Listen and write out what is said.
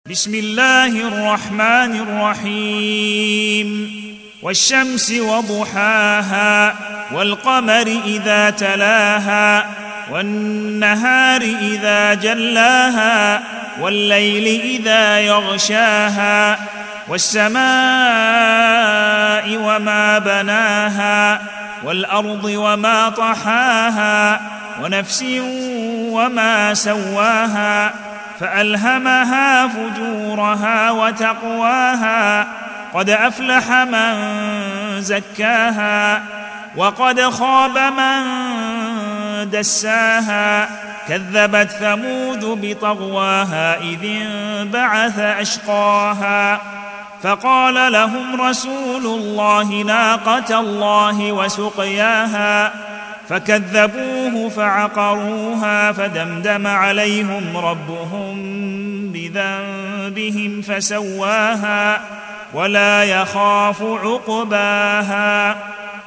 بسم الله الرحمن الرحيم والشمس وضحاها والقمر إذا تلاها والنهار إذا جلاها والليل إذا يغشاها والسماء وما بناها والأرض وما طحاها ونفس وما سواها فألهمها فجورها وتقواها قد أفلح من زكاها وقد خاب من دساها كذبت ثمود بطغواها إذ انبعث أشقاها فقال لهم رسول الله ناقة الله وسقياها فكذبوه فعقروها فدمدم عليهم ربهم بذنبهم فسواها ولا يخاف عقباها